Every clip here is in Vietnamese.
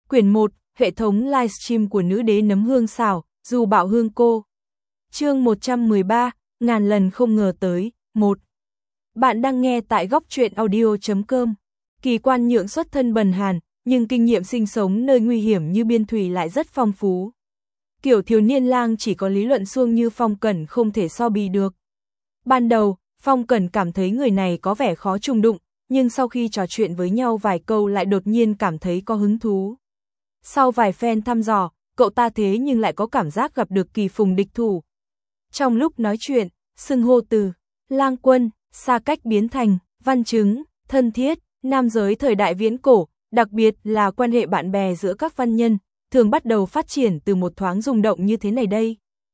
Quyển 1, hệ thống livestream của nữ đế nấm hương xào, dù bạo hương cô. Chương 113, ngàn lần không ngờ tới, 1. Bạn đang nghe tại góc truyện audio.com. Kỳ Quan Nhượng xuất thân bần hàn, nhưng kinh nghiệm sinh sống nơi nguy hiểm như biên thủy lại rất phong phú. Kiểu thiếu niên lang chỉ có lý luận suông như Phong Cẩn không thể so bì được. Ban đầu, Phong Cẩn cảm thấy người này có vẻ khó trùng đụng, nhưng sau khi trò chuyện với nhau vài câu lại đột nhiên cảm thấy có hứng thú. Sau vài phen thăm dò, cậu ta thế nhưng lại có cảm giác gặp được kỳ phùng địch thủ. Trong lúc nói chuyện, xưng hô từ lang quân, xa cách biến thành văn chứng, thân thiết, nam giới thời đại viễn cổ, đặc biệt là quan hệ bạn bè giữa các văn nhân, thường bắt đầu phát triển từ một thoáng rung động như thế này đây.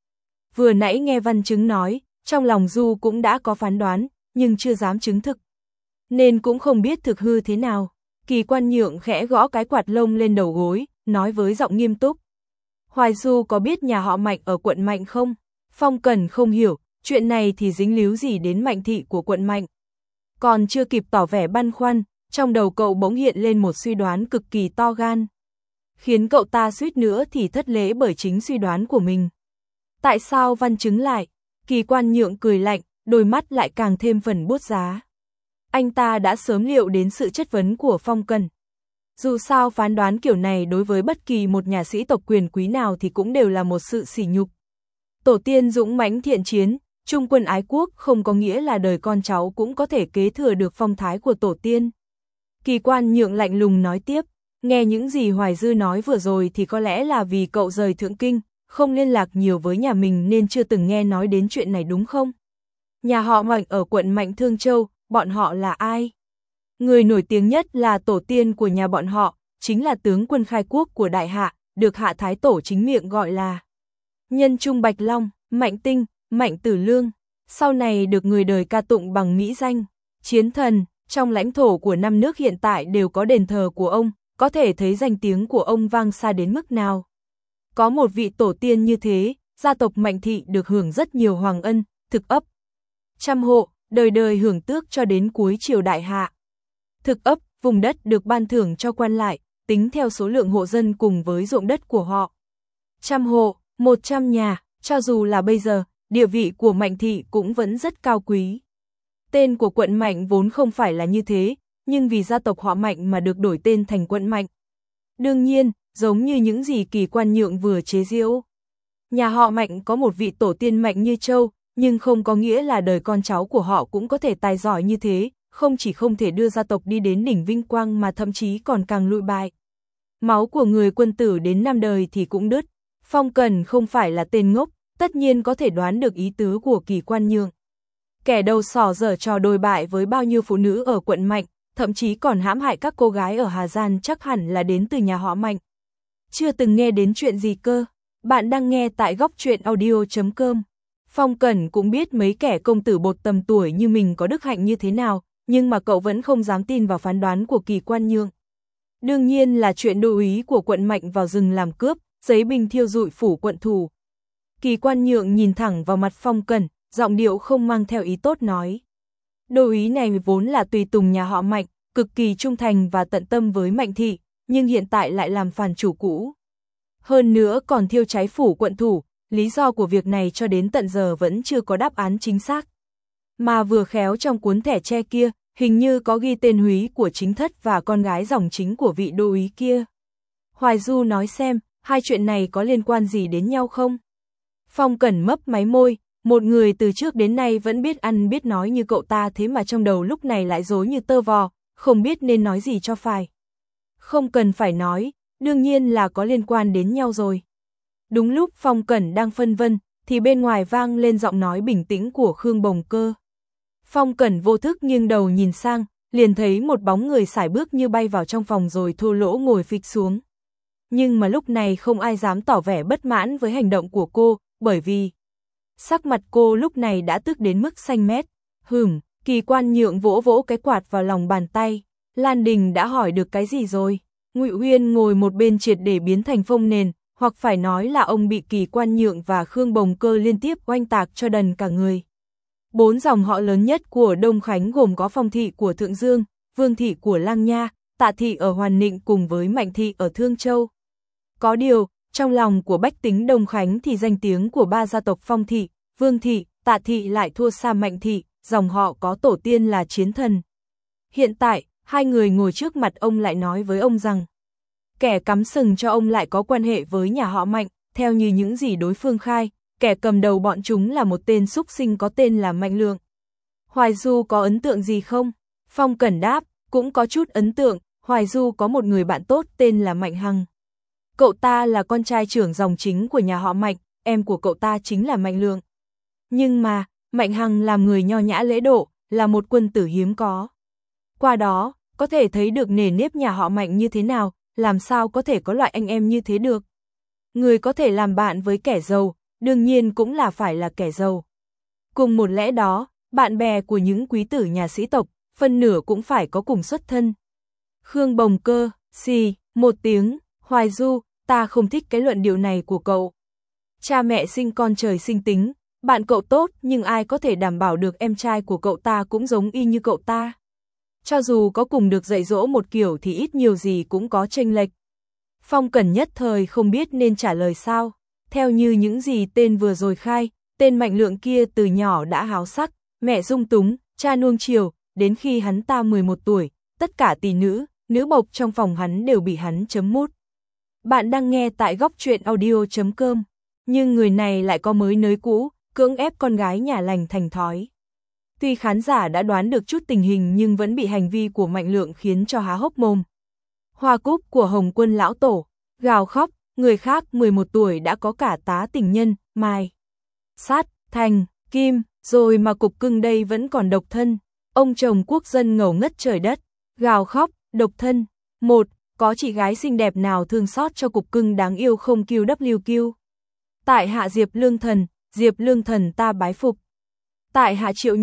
Vừa nãy nghe văn chứng nói, trong lòng Du cũng đã có phán đoán, nhưng chưa dám chứng thực. Nên cũng không biết thực hư thế nào. Kỳ Quan Nhượng khẽ gõ cái quạt lông lên đầu gối, nói với giọng nghiêm túc. Hoài Du có biết nhà họ Mạnh ở quận Mạnh không? Phong Cẩn không hiểu, chuyện này thì dính líu gì đến Mạnh thị của quận Mạnh. Còn chưa kịp tỏ vẻ băn khoăn, trong đầu cậu bỗng hiện lên một suy đoán cực kỳ to gan. Khiến cậu ta suýt nữa thì thất lễ bởi chính suy đoán của mình. Tại sao văn chứng lại? Kỳ Quan Nhượng cười lạnh, đôi mắt lại càng thêm phần buốt giá. Anh ta đã sớm liệu đến sự chất vấn của Phong Cẩn. Dù sao phán đoán kiểu này đối với bất kỳ một nhà sĩ tộc quyền quý nào thì cũng đều là một sự sỉ nhục. Tổ tiên dũng mãnh thiện chiến, trung quân ái quốc không có nghĩa là đời con cháu cũng có thể kế thừa được phong thái của tổ tiên. Kỳ Quan Nhượng lạnh lùng nói tiếp, nghe những gì Hoài Dư nói vừa rồi thì có lẽ là vì cậu rời Thượng Kinh, không liên lạc nhiều với nhà mình nên chưa từng nghe nói đến chuyện này đúng không? Nhà họ Mạnh ở quận Mạnh Thương Châu, bọn họ là ai? Người nổi tiếng nhất là tổ tiên của nhà bọn họ, chính là tướng quân khai quốc của Đại Hạ, được Hạ Thái Tổ chính miệng gọi là Nhân Trung Bạch Long, Mạnh Tinh, Mạnh Tử Lương, sau này được người đời ca tụng bằng mỹ danh Chiến Thần. Trong lãnh thổ của 5 nước hiện tại đều có đền thờ của ông, có thể thấy danh tiếng của ông vang xa đến mức nào. Có một vị tổ tiên như thế, gia tộc Mạnh thị được hưởng rất nhiều hoàng ân, thực ấp trăm hộ, đời đời hưởng tước cho đến cuối triều Đại Hạ. Thực ấp, vùng đất được ban thưởng cho quan lại, tính theo số lượng hộ dân cùng với ruộng đất của họ. Trăm hộ, 100 nhà, cho dù là bây giờ, địa vị của Mạnh thị cũng vẫn rất cao quý. Tên của quận Mạnh vốn không phải là như thế, nhưng vì gia tộc họ Mạnh mà được đổi tên thành quận Mạnh. Đương nhiên, giống như những gì Kỳ Quan Nhượng vừa chế giễu. Nhà họ Mạnh có một vị tổ tiên Mạnh như Châu, nhưng không có nghĩa là đời con cháu của họ cũng có thể tài giỏi như thế, không chỉ không thể đưa gia tộc đi đến đỉnh vinh quang mà thậm chí còn càng lụi bại. Máu của người quân tử đến 5 đời thì cũng đứt. Phong Cẩn không phải là tên ngốc, tất nhiên có thể đoán được ý tứ của Kỳ Quan Nhượng. Kẻ đầu sỏ dở trò đồi bại với bao nhiêu phụ nữ ở quận Mạnh, thậm chí còn hãm hại các cô gái ở Hà Giang chắc hẳn là đến từ nhà họ Mạnh. Chưa từng nghe đến chuyện gì cơ? Bạn đang nghe tại góc truyện audio.com. Phong Cẩn cũng biết mấy kẻ công tử bột tầm tuổi như mình có đức hạnh như thế nào, nhưng mà cậu vẫn không dám tin vào phán đoán của Kỳ Quan Nhượng. Đương nhiên là chuyện đô úy của quận Mạnh vào rừng làm cướp, giấy binh thiêu rụi phủ quận thủ. Kỳ Quan Nhượng nhìn thẳng vào mặt Phong Cẩn, giọng điệu không mang theo ý tốt nói. Đô úy này vốn là tùy tùng nhà họ Mạnh, cực kỳ trung thành và tận tâm với Mạnh thị, nhưng hiện tại lại làm phản chủ cũ. Hơn nữa còn thiêu cháy phủ quận thủ, lý do của việc này cho đến tận giờ vẫn chưa có đáp án chính xác. Mà vừa khéo trong cuốn thẻ tre kia, hình như có ghi tên húy của chính thất và con gái dòng chính của vị đô úy kia. Hoài Du nói xem, hai chuyện này có liên quan gì đến nhau không? Phong Cẩn mấp máy môi, một người từ trước đến nay vẫn biết ăn biết nói như cậu ta thế mà trong đầu lúc này lại rối như tơ vò, không biết nên nói gì cho phải. Không cần phải nói, đương nhiên là có liên quan đến nhau rồi. Đúng lúc Phong Cẩn đang phân vân, thì bên ngoài vang lên giọng nói bình tĩnh của Khương Bồng Cơ. Phong Cẩn vô thức nghiêng đầu nhìn sang, liền thấy một bóng người sải bước như bay vào trong phòng rồi thô lỗ ngồi phịch xuống. Nhưng mà lúc này không ai dám tỏ vẻ bất mãn với hành động của cô, bởi vì sắc mặt cô lúc này đã tức đến mức xanh mét. Kỳ Quan Nhượng vỗ vỗ cái quạt vào lòng bàn tay. Lan Đình đã hỏi được cái gì rồi? Ngụy Uyên ngồi một bên triệt để biến thành phông nền, hoặc phải nói là ông bị Kỳ Quan Nhượng và Khương Bồng Cơ liên tiếp oanh tạc cho đần cả người. 4 dòng họ lớn nhất của Đông Khánh gồm có Phong thị của Thượng Dương, Vương thị của Lang Nha, Tạ Thị ở Hoàn Nịnh cùng với Mạnh Thị ở Thương Châu. Có điều, trong lòng của bách tính Đông Khánh thì danh tiếng của ba gia tộc Phong Thị, Vương Thị, Tạ Thị lại thua xa Mạnh Thị, dòng họ có tổ tiên là chiến thần. Hiện tại, hai người ngồi trước mặt ông lại nói với ông rằng, kẻ cắm sừng cho ông lại có quan hệ với nhà họ Mạnh, theo như những gì đối phương khai, kẻ cầm đầu bọn chúng là một tên súc sinh có tên là Mạnh Lượng. Hoài Du có ấn tượng gì không? Phong Cẩn đáp, cũng có chút ấn tượng, Hoài Du có một người bạn tốt tên là Mạnh Hằng. Cậu ta là con trai trưởng dòng chính của nhà họ Mạnh, em của cậu ta chính là Mạnh Lượng. Nhưng mà, Mạnh Hằng làm người nho nhã lễ độ, là một quân tử hiếm có. Qua đó, có thể thấy được nề nếp nhà họ Mạnh như thế nào, làm sao có thể có loại anh em như thế được. Người có thể làm bạn với kẻ giàu, đương nhiên cũng là phải là kẻ giàu. Cùng một lẽ đó, bạn bè của những quý tử nhà sĩ tộc, phân nửa cũng phải có cùng xuất thân. Khương Bồng Cơ, xì, một tiếng, Hoài Du, ta không thích cái luận điệu này của cậu. Cha mẹ sinh con trời sinh tính, bạn cậu tốt nhưng ai có thể đảm bảo được em trai của cậu ta cũng giống y như cậu ta. Cho dù có cùng được dạy dỗ một kiểu thì ít nhiều gì cũng có chênh lệch. Phong Cẩn nhất thời không biết nên trả lời sao. Theo như những gì tên vừa rồi khai, tên Mạnh Lượng kia từ nhỏ đã háo sắc, mẹ dung túng, cha nuông chiều, đến khi hắn ta 11 tuổi, tất cả tỷ nữ, nữ bộc trong phòng hắn đều bị hắn chấm mút. Bạn đang nghe tại góc truyện audio.com, nhưng người này lại có mới nới cũ, cưỡng ép con gái nhà lành thành thói. Tuy khán giả đã đoán được chút tình hình nhưng vẫn bị hành vi của Mạnh Lượng khiến cho há hốc mồm. Hoa cúc của Hồng Quân lão tổ, gào khóc, người khác 11 tuổi đã có cả tá tình nhân, Mai, Sát, Thành, Kim, rồi mà cục cưng đây vẫn còn độc thân. Ông chồng quốc dân ngầu ngất trời đất, gào khóc, độc thân. Một, có chị gái xinh đẹp nào thương xót cho cục cưng đáng yêu không QWQ. Tại hạ Diệp Lương Thần ta bái phục. Tại hạ Triệu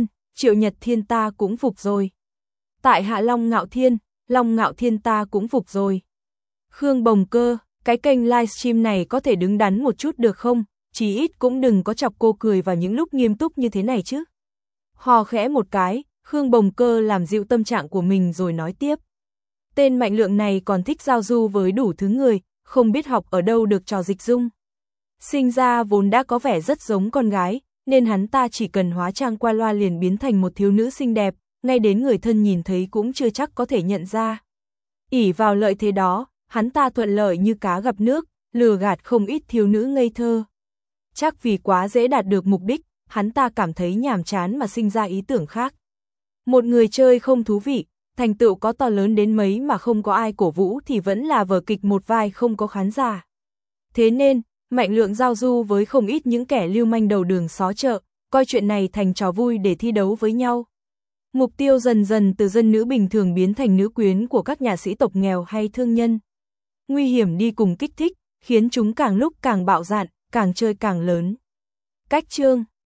Nhật Thiên ta cũng phục rồi. Tại hạ Long Ngạo Thiên ta cũng phục rồi. Khương Bồng Cơ, cái kênh livestream này có thể đứng đắn một chút được không? Chí ít cũng đừng có chọc cô cười vào những lúc nghiêm túc như thế này chứ. Hò khẽ một cái, Khương Bồng Cơ làm dịu tâm trạng của mình rồi nói tiếp. Tên Mạnh Lượng này còn thích giao du với đủ thứ người, không biết học ở đâu được trò dịch dung. Sinh ra vốn đã có vẻ rất giống con gái, nên hắn ta chỉ cần hóa trang qua loa liền biến thành một thiếu nữ xinh đẹp, ngay đến người thân nhìn thấy cũng chưa chắc có thể nhận ra. Ỷ vào lợi thế đó, hắn ta thuận lợi như cá gặp nước, lừa gạt không ít thiếu nữ ngây thơ. Chắc vì quá dễ đạt được mục đích, hắn ta cảm thấy nhàm chán mà sinh ra ý tưởng khác. Một người chơi không thú vị, thành tựu có to lớn đến mấy mà không có ai cổ vũ thì vẫn là vở kịch một vai không có khán giả. Thế nên, Mạnh Lượng giao du với không ít những kẻ lưu manh đầu đường xó chợ, coi chuyện này thành trò vui để thi đấu với nhau. Mục tiêu dần dần từ dân nữ bình thường biến thành nữ quyến của các nhà sĩ tộc nghèo hay thương nhân. Nguy hiểm đi cùng kích thích, khiến chúng càng lúc càng bạo dạn, càng chơi càng lớn. Cách chương